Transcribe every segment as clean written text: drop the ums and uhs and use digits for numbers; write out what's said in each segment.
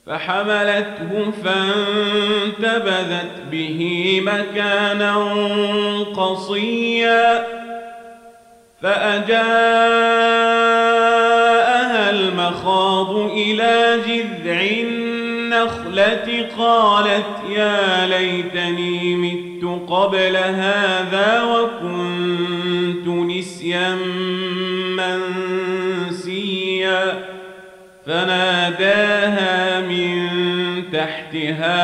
فحملته فانتبذت به مكانا قصيا فأجاءها المخاض إلى جذع النخلة قالت يا ليتني مت قبل هذا وكنت نسيا منسيا فناداها من تحتها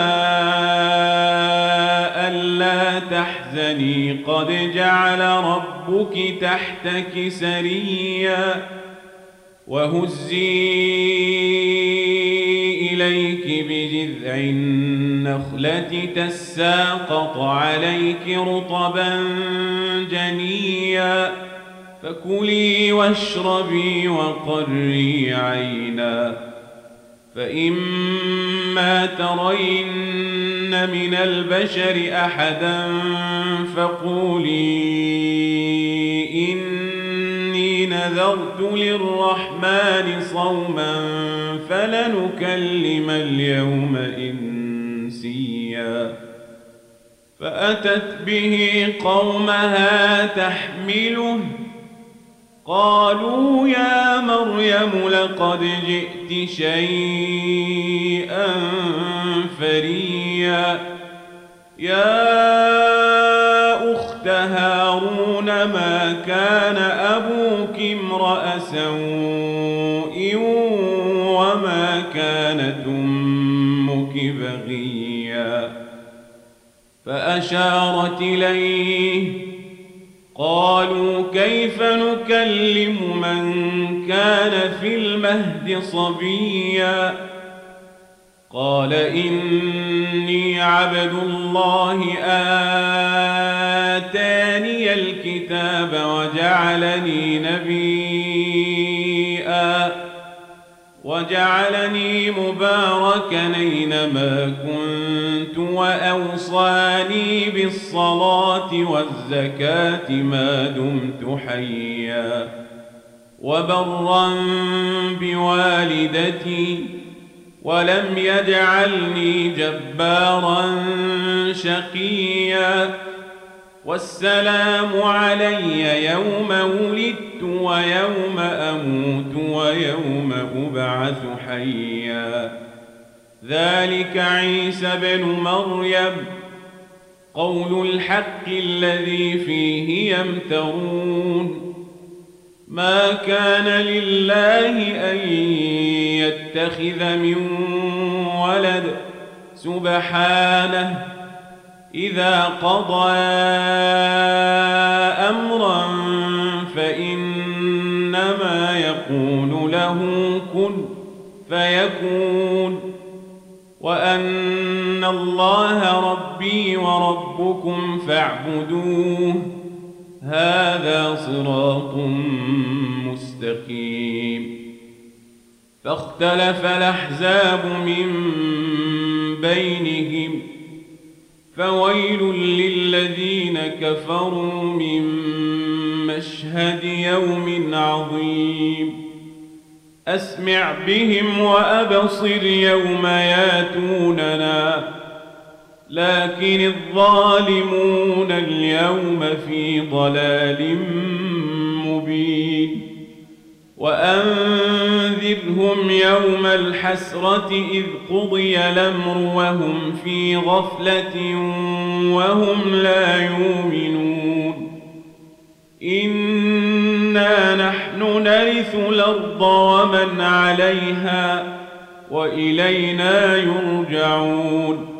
ألا تحزني قد جعل ربك تحتك سريا وهزي إليك بجذع النخلة تساقط عليك رطبا جنيا فكلي واشربي وقري عينا فإما ترين من البشر أحدا فقولي إني نذرت للرحمن صوما فلنكلم اليوم إنسيا فأتت به قومها تحمله قالوا يا مريم لقد جئت شيئا فريا يا أخت هارون ما كان أبوك امرأ سوء وما كانت أمك بغيا فأشارت إليه قالوا كيف نكلم من كان في المهد صبيا قال إني عبد الله آتاني الكتاب وجعلني مباركا أينما كنت وأوصاني بالصلاة والزكاة ما دمت حيا وبرا بوالدتي ولم يجعلني جبارا شقيا والسلام علي يوم ولدت ويوم أموت ويوم أبعث حيا ذلك عيسى بن مريم قول الحق الذي فيه يمترون ما كان لله أن يتخذ من ولد سبحانه إذا قضى أمرا فإنما يقول له كن فيكون وأن الله ربي وربكم فاعبدوه هذا صراط مستقيم فاختلف الأحزاب من بينهم فويل للذين كفروا من مشهد يوم عظيم أسمع بهم وأبصر يوم ياتوننا لكن الظالمون اليوم في ضلال مبين وأنذرهم يوم الحسرة إذ قضي الأمر وهم في غفلة وهم لا يؤمنون إنا نحن نرث الأرض ومن عليها وإلينا يرجعون